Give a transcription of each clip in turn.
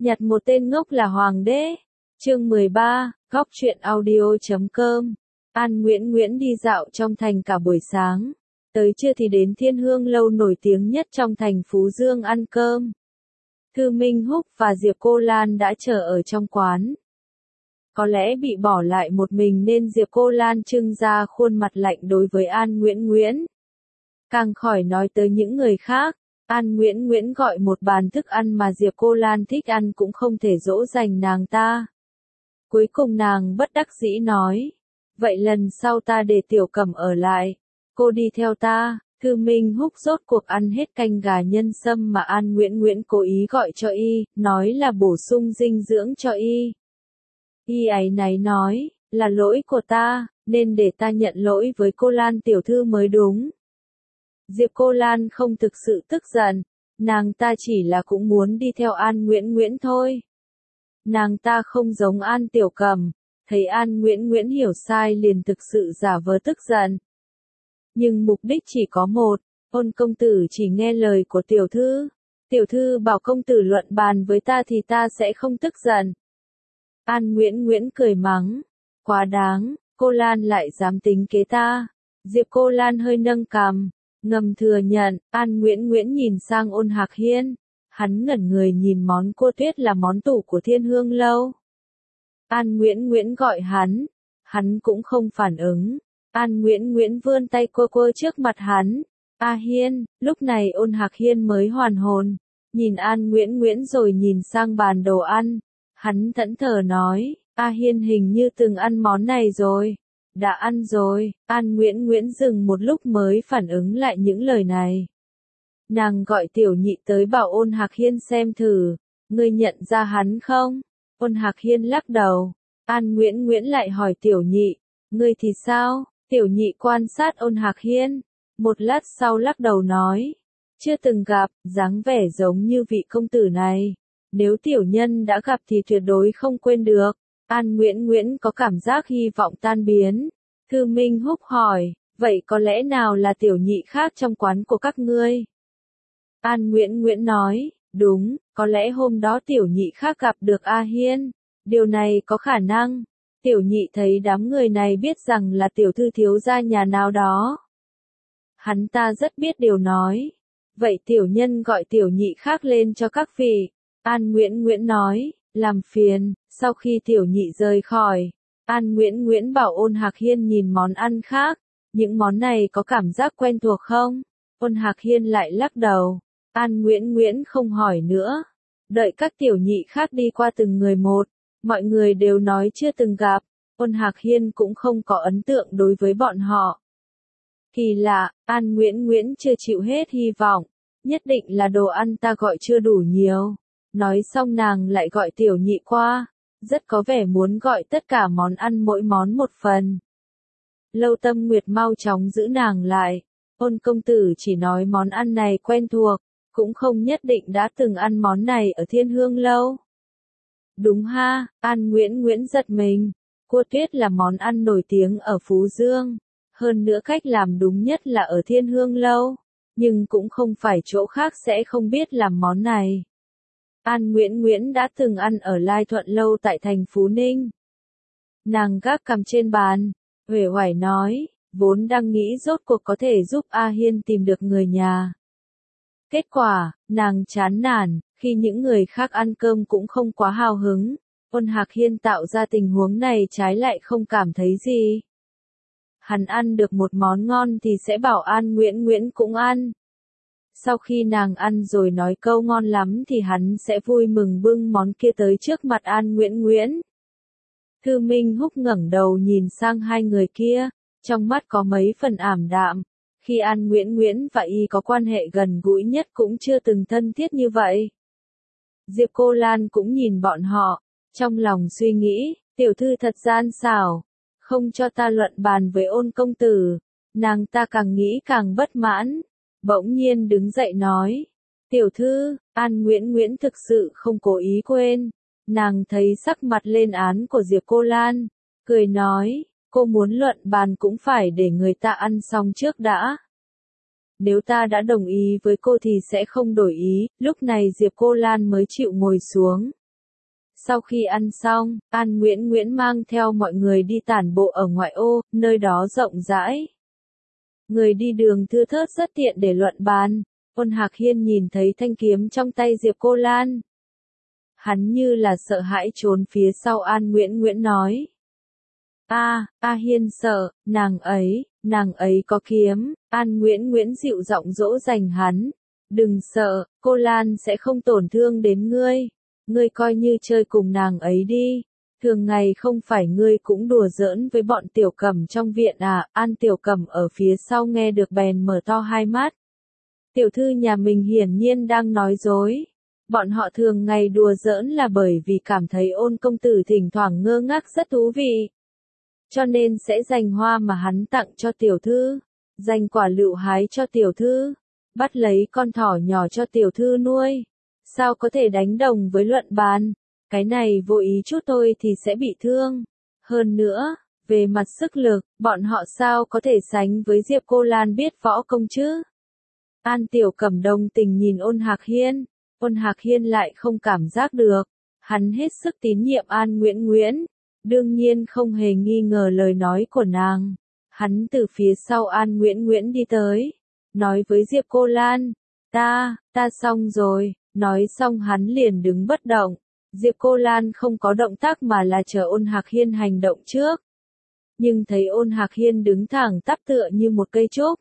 Nhặt một tên ngốc là hoàng đế. Chương 13, góc truyện audio.com. An Nguyễn Nguyễn đi dạo trong thành cả buổi sáng. Tới trưa thì đến Thiên Hương Lâu nổi tiếng nhất trong thành Phú Dương ăn cơm. Thư Minh Húc và Diệp Cô Lan đã chờ ở trong quán. Có lẽ bị bỏ lại một mình nên Diệp Cô Lan trưng ra khuôn mặt lạnh đối với An Nguyễn Nguyễn. Càng khỏi nói tới những người khác, An Nguyễn Nguyễn gọi một bàn thức ăn mà Diệp Cô Lan thích ăn cũng không thể dỗ dành nàng ta. Cuối cùng nàng bất đắc dĩ nói, vậy lần sau ta để Tiểu Cẩm ở lại, cô đi theo ta. Thư Minh Húc rốt cuộc ăn hết canh gà nhân sâm mà An Nguyễn Nguyễn cố ý gọi cho y, nói là bổ sung dinh dưỡng cho y. Y áy náy nói, là lỗi của ta, nên để ta nhận lỗi với cô Lan tiểu thư mới đúng. Diệp Cô Lan không thực sự tức giận, nàng ta chỉ là cũng muốn đi theo An Nguyễn Nguyễn thôi. Nàng ta không giống An Tiểu Cẩm, thấy An Nguyễn Nguyễn hiểu sai liền thực sự giả vờ tức giận. Nhưng mục đích chỉ có một, Ôn công tử chỉ nghe lời của tiểu thư bảo công tử luận bàn với ta thì ta sẽ không tức giận. An Nguyễn Nguyễn cười mắng, quá đáng, cô Lan lại dám tính kế ta. Diệp Cô Lan hơi nâng cằm, ngầm thừa nhận. An Nguyễn Nguyễn nhìn sang Ôn Hạc Hiên, hắn ngẩn người nhìn món cua tuyết là món tủ của Thiên Hương Lâu. An Nguyễn Nguyễn gọi hắn cũng không phản ứng. An Nguyễn Nguyễn vươn tay quơ trước mặt hắn. A Hiên, lúc này Ôn Hạc Hiên mới hoàn hồn, nhìn An Nguyễn Nguyễn rồi nhìn sang bàn đồ ăn. Hắn thẫn thờ nói, A Hiên hình như từng ăn món này rồi. Đã ăn rồi. An Nguyễn Nguyễn dừng một lúc mới phản ứng lại những lời này. Nàng gọi Tiểu Nhị tới bảo Ôn Hạc Hiên xem thử, ngươi nhận ra hắn không? Ôn Hạc Hiên lắc đầu. An Nguyễn Nguyễn lại hỏi Tiểu Nhị, ngươi thì sao? Tiểu Nhị quan sát Ôn Hạc Hiên, một lát sau lắc đầu nói, chưa từng gặp, dáng vẻ giống như vị công tử này. Nếu tiểu nhân đã gặp thì tuyệt đối không quên được. An Nguyễn Nguyễn có cảm giác hy vọng tan biến. Thư Minh Húc hỏi, vậy có lẽ nào là Tiểu Nhị khác trong quán của các ngươi? An Nguyễn Nguyễn nói, đúng, có lẽ hôm đó Tiểu Nhị khác gặp được A Hiên. Điều này có khả năng. Tiểu Nhị thấy đám người này biết rằng là tiểu thư thiếu gia nhà nào đó. Hắn ta rất biết điều nói. Vậy tiểu nhân gọi Tiểu Nhị khác lên cho các vị. An Nguyễn Nguyễn nói, làm phiền. Sau khi Tiểu Nhị rời khỏi, An Nguyễn Nguyễn bảo Ôn Hạc Hiên nhìn món ăn khác. Những món này có cảm giác quen thuộc không? Ôn Hạc Hiên lại lắc đầu. An Nguyễn Nguyễn không hỏi nữa. Đợi các Tiểu Nhị khác đi qua từng người một, mọi người đều nói chưa từng gặp. Ôn Hạc Hiên cũng không có ấn tượng đối với bọn họ. Kỳ lạ, An Nguyễn Nguyễn chưa chịu hết hy vọng. Nhất định là đồ ăn ta gọi chưa đủ nhiều. Nói xong nàng lại gọi Tiểu Nhị qua, rất có vẻ muốn gọi tất cả món ăn mỗi món một phần. Lâu Tâm Nguyệt mau chóng giữ nàng lại. Ôn công tử chỉ nói món ăn này quen thuộc, cũng không nhất định đã từng ăn món này ở Thiên Hương Lâu. Đúng ha, An Nguyễn Nguyễn giật mình. Cua tuyết là món ăn nổi tiếng ở Phú Dương. Hơn nữa cách làm đúng nhất là ở Thiên Hương Lâu. Nhưng cũng không phải chỗ khác sẽ không biết làm món này. An Nguyễn Nguyễn đã từng ăn ở Lai Thuận Lâu tại thành Phú Ninh. Nàng gác cằm trên bàn, uể oải nói, vốn đang nghĩ rốt cuộc có thể giúp A Hiên tìm được người nhà. Kết quả, nàng chán nản, khi những người khác ăn cơm cũng không quá hào hứng. Ôn Hạc Hiên tạo ra tình huống này trái lại không cảm thấy gì. Hắn ăn được một món ngon thì sẽ bảo An Nguyễn Nguyễn cũng ăn. Sau khi nàng ăn rồi nói câu ngon lắm thì hắn sẽ vui mừng bưng món kia tới trước mặt An Nguyễn Nguyễn. Thư Minh Húc ngẩng đầu nhìn sang hai người kia, trong mắt có mấy phần ảm đạm. Khi An Nguyễn Nguyễn và y có quan hệ gần gũi nhất cũng chưa từng thân thiết như vậy. Diệp Cô Lan cũng nhìn bọn họ, trong lòng suy nghĩ, tiểu thư thật gian xảo, không cho ta luận bàn với Ôn công tử. Nàng ta càng nghĩ càng bất mãn, bỗng nhiên đứng dậy nói, tiểu thư. An Nguyễn Nguyễn thực sự không cố ý quên. Nàng thấy sắc mặt lên án của Diệp Cô Lan, cười nói, cô muốn luận bàn cũng phải để người ta ăn xong trước đã. Nếu ta đã đồng ý với cô thì sẽ không đổi ý. Lúc này Diệp Cô Lan mới chịu ngồi xuống. Sau khi ăn xong, An Nguyễn Nguyễn mang theo mọi người đi tản bộ ở ngoại ô, nơi đó rộng rãi. Người đi đường thưa thớt rất tiện để luận bàn. Ôn Hạc Hiên nhìn thấy thanh kiếm trong tay Diệp Cô Lan. Hắn như là sợ hãi trốn phía sau An Nguyễn Nguyễn nói. A Hiên sợ, nàng ấy có kiếm. An Nguyễn Nguyễn dịu giọng dỗ dành hắn. Đừng sợ, cô Lan sẽ không tổn thương đến ngươi. Ngươi coi như chơi cùng nàng ấy đi. Thường ngày không phải ngươi cũng đùa giỡn với bọn Tiểu Cẩm trong viện à? An Tiểu Cẩm ở phía sau nghe được bèn mở to hai mắt. Tiểu thư nhà mình hiển nhiên đang nói dối. Bọn họ thường ngày đùa giỡn là bởi vì cảm thấy Ôn công tử thỉnh thoảng ngơ ngác rất thú vị. Cho nên sẽ dành hoa mà hắn tặng cho tiểu thư, dành quả lựu hái cho tiểu thư, bắt lấy con thỏ nhỏ cho tiểu thư nuôi. Sao có thể đánh đồng với luận bàn? Cái này vô ý chút thôi thì sẽ bị thương. Hơn nữa, về mặt sức lực, bọn họ sao có thể sánh với Diệp Cô Lan biết võ công chứ? An Tiểu Cẩm đồng tình nhìn Ôn Hạc Hiên. Ôn Hạc Hiên lại không cảm giác được. Hắn hết sức tín nhiệm An Nguyễn Nguyễn. Đương nhiên không hề nghi ngờ lời nói của nàng. Hắn từ phía sau An Nguyễn Nguyễn đi tới. Nói với Diệp Cô Lan. Ta xong rồi. Nói xong hắn liền đứng bất động. Diệp Cô Lan không có động tác mà là chờ Ôn Hạc Hiên hành động trước. Nhưng thấy Ôn Hạc Hiên đứng thẳng tắp tựa như một cây trúc.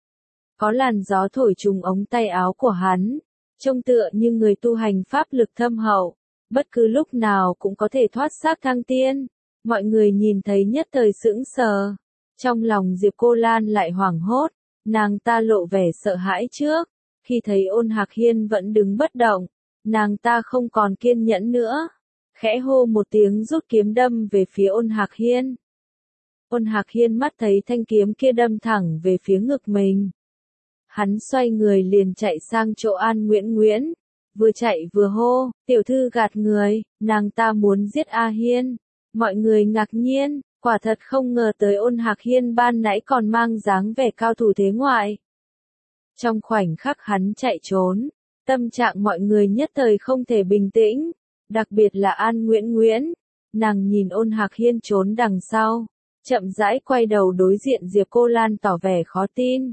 Có làn gió thổi trùng ống tay áo của hắn. Trông tựa như người tu hành pháp lực thâm hậu. Bất cứ lúc nào cũng có thể thoát xác thăng tiên. Mọi người nhìn thấy nhất thời sững sờ. Trong lòng Diệp Cô Lan lại hoảng hốt. Nàng ta lộ vẻ sợ hãi trước. Khi thấy Ôn Hạc Hiên vẫn đứng bất động. Nàng ta không còn kiên nhẫn nữa. Khẽ hô một tiếng rút kiếm đâm về phía Ôn Hạc Hiên. Ôn Hạc Hiên mắt thấy thanh kiếm kia đâm thẳng về phía ngực mình. Hắn xoay người liền chạy sang chỗ An Nguyễn Nguyễn. Vừa chạy vừa hô, tiểu thư gạt người, nàng ta muốn giết A Hiên. Mọi người ngạc nhiên, quả thật không ngờ tới Ôn Hạc Hiên ban nãy còn mang dáng vẻ cao thủ thế ngoại. Trong khoảnh khắc hắn chạy trốn, tâm trạng mọi người nhất thời không thể bình tĩnh, đặc biệt là An Nguyễn Nguyễn. Nàng nhìn Ôn Hạc Hiên trốn đằng sau, chậm rãi quay đầu đối diện Diệp Cô Lan tỏ vẻ khó tin.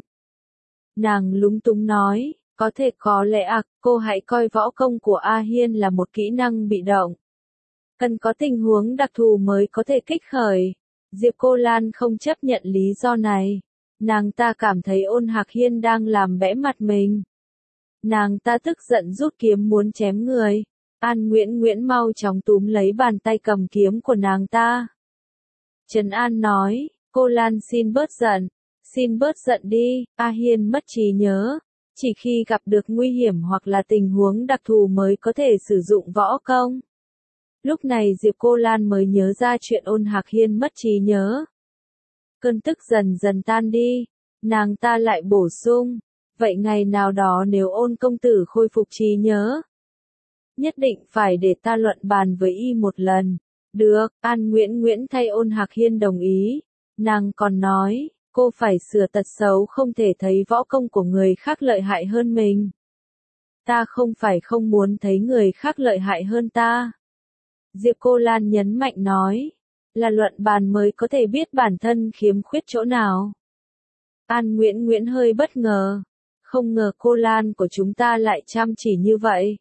Nàng lúng túng nói, có lẽ cô hãy coi võ công của A Hiên là một kỹ năng bị động. Cần có tình huống đặc thù mới có thể kích khởi. Diệp Cô Lan không chấp nhận lý do này. Nàng ta cảm thấy Ôn Hạc Hiên đang làm bẽ mặt mình. Nàng ta tức giận rút kiếm muốn chém người. An Nguyễn Nguyễn mau chóng túm lấy bàn tay cầm kiếm của nàng ta. Trấn An nói, cô Lan xin bớt giận đi, A Hiên mất trí nhớ. Chỉ khi gặp được nguy hiểm hoặc là tình huống đặc thù mới có thể sử dụng võ công. Lúc này Diệp Cô Lan mới nhớ ra chuyện Ôn Hạc Hiên mất trí nhớ. Cơn tức dần dần tan đi, nàng ta lại bổ sung, vậy ngày nào đó nếu Ôn công tử khôi phục trí nhớ, nhất định phải để ta luận bàn với y một lần. Được, An Nguyễn Nguyễn thay Ôn Hạc Hiên đồng ý. Nàng còn nói, cô phải sửa tật xấu không thể thấy võ công của người khác lợi hại hơn mình. Ta không phải không muốn thấy người khác lợi hại hơn ta. Diệp Cô Lan nhấn mạnh nói, là luận bàn mới có thể biết bản thân khiếm khuyết chỗ nào. An Nguyễn Nguyễn hơi bất ngờ, không ngờ cô Lan của chúng ta lại chăm chỉ như vậy.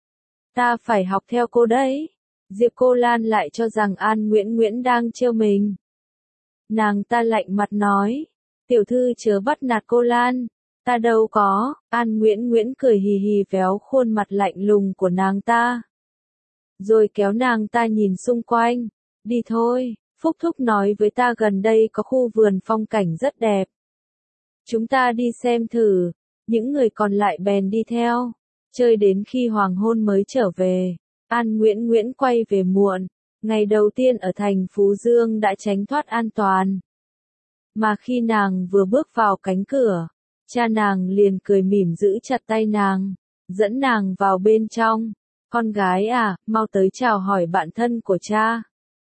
Ta phải học theo cô đấy. Diệp Cô Lan lại cho rằng An Nguyễn Nguyễn đang trêu mình. Nàng ta lạnh mặt nói, tiểu thư chớ bắt nạt cô Lan. Ta đâu có. An Nguyễn Nguyễn cười hì hì véo khuôn mặt lạnh lùng của nàng ta. Rồi kéo nàng ta nhìn xung quanh. Đi thôi, Phúc Thúc nói với ta gần đây có khu vườn phong cảnh rất đẹp. Chúng ta đi xem thử. Những người còn lại bèn đi theo. Chơi đến khi hoàng hôn mới trở về. An Nguyễn Nguyễn quay về muộn. Ngày đầu tiên ở thành Phú Dương đã tránh thoát an toàn. Mà khi nàng vừa bước vào cánh cửa, cha nàng liền cười mỉm giữ chặt tay nàng, dẫn nàng vào bên trong. Con gái à, mau tới chào hỏi bạn thân của cha.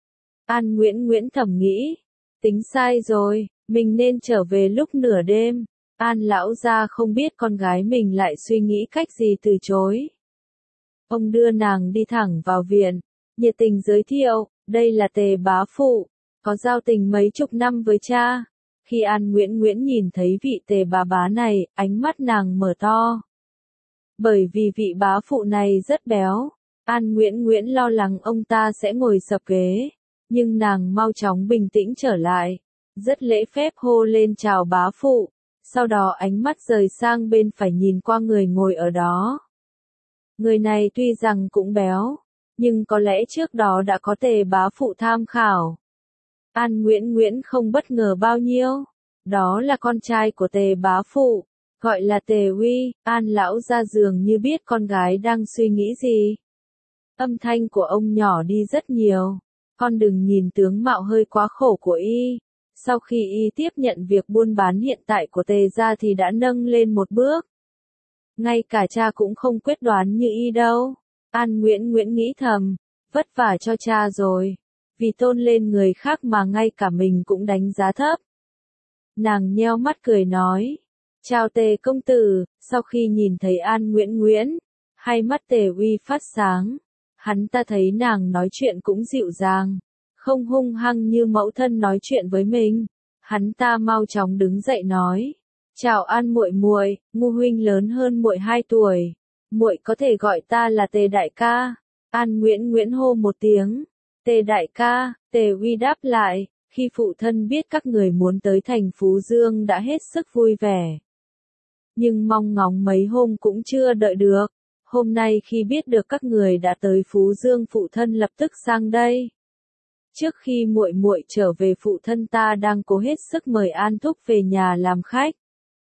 An Nguyễn Nguyễn thầm nghĩ, tính sai rồi, mình nên trở về lúc nửa đêm. An lão gia không biết con gái mình lại suy nghĩ cách gì từ chối. Ông đưa nàng đi thẳng vào viện, nhiệt tình giới thiệu, đây là Tề bá phụ, có giao tình mấy chục năm với cha. Khi An Nguyễn Nguyễn nhìn thấy vị Tề bá bá này, ánh mắt nàng mở to. Bởi vì vị bá phụ này rất béo, An Nguyễn Nguyễn lo lắng ông ta sẽ ngồi sập ghế, nhưng nàng mau chóng bình tĩnh trở lại, rất lễ phép hô lên chào bá phụ, sau đó ánh mắt rời sang bên phải nhìn qua người ngồi ở đó. Người này tuy rằng cũng béo, nhưng có lẽ trước đó đã có Tề bá phụ tham khảo. An Nguyễn Nguyễn không bất ngờ bao nhiêu, đó là con trai của Tề bá phụ, gọi là Tề Uy. An lão ra dường như biết con gái đang suy nghĩ gì. Âm thanh của ông nhỏ đi rất nhiều, con đừng nhìn tướng mạo hơi quá khổ của y. Sau khi y tiếp nhận việc buôn bán hiện tại của Tề gia thì đã nâng lên một bước. Ngay cả cha cũng không quyết đoán như y đâu. An Nguyễn Nguyễn nghĩ thầm, vất vả cho cha rồi, vì tôn lên người khác mà ngay cả mình cũng đánh giá thấp. Nàng nheo mắt cười nói, chào Tề công tử. Sau khi nhìn thấy An Nguyễn Nguyễn, hai mắt Tề Uy phát sáng, hắn ta thấy nàng nói chuyện cũng dịu dàng, không hung hăng như mẫu thân nói chuyện với mình. Hắn ta mau chóng đứng dậy nói, chào An muội muội, Ngu huynh lớn hơn muội 2 tuổi, muội có thể gọi ta là Tề đại ca. An Nguyễn Nguyễn hô một tiếng, Tề đại ca. Tề Uy đáp lại, khi phụ thân biết các người muốn tới thành Phú Dương đã hết sức vui vẻ. Nhưng mong ngóng mấy hôm cũng chưa đợi được. Hôm nay khi biết được các người đã tới Phú Dương, phụ thân lập tức sang đây. Trước khi muội muội trở về, phụ thân ta đang cố hết sức mời An thúc về nhà làm khách.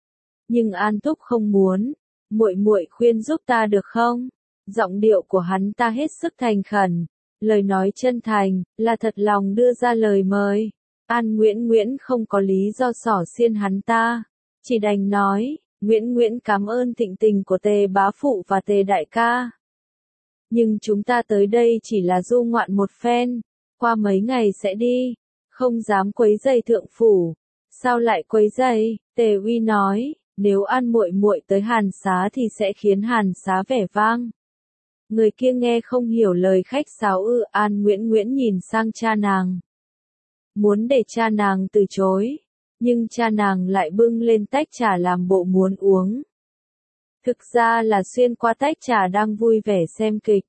Nhưng An thúc không muốn, muội muội khuyên giúp ta được không? Giọng điệu của hắn ta hết sức thành khẩn, lời nói chân thành, là thật lòng đưa ra lời mời. An Nguyễn Nguyễn không có lý do xỏ xiên hắn ta, chỉ đành nói, Nguyễn Nguyễn cảm ơn thịnh tình của Tề bá phụ và Tề đại ca. Nhưng chúng ta tới đây chỉ là du ngoạn một phen, qua mấy ngày sẽ đi, không dám quấy rầy thượng phủ. Sao lại quấy rầy? Tề Uy nói, nếu An muội muội tới Hàn Xá thì sẽ khiến Hàn Xá vẻ vang. Người kia nghe không hiểu lời khách sáo ư? An Nguyễn Nguyễn nhìn sang cha nàng, muốn để cha nàng từ chối, nhưng cha nàng lại bưng lên tách trà làm bộ muốn uống. Thực ra là xuyên qua tách trà đang vui vẻ xem kịch.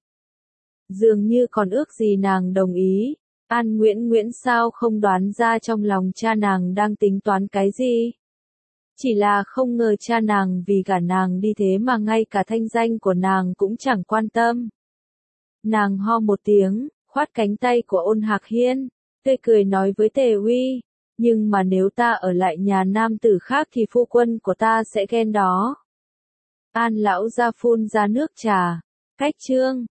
Dường như còn ước gì nàng đồng ý. An Nguyễn Nguyễn sao không đoán ra trong lòng cha nàng đang tính toán cái gì. Chỉ là không ngờ cha nàng vì gả nàng đi thế mà ngay cả thanh danh của nàng cũng chẳng quan tâm. Nàng ho một tiếng, khoát cánh tay của Ôn Hạc Hiên, tươi cười nói với Tề Uy, nhưng mà nếu ta ở lại nhà nam tử khác thì phu quân của ta sẽ ghen đó. An lão ra phun ra nước trà, cách chương.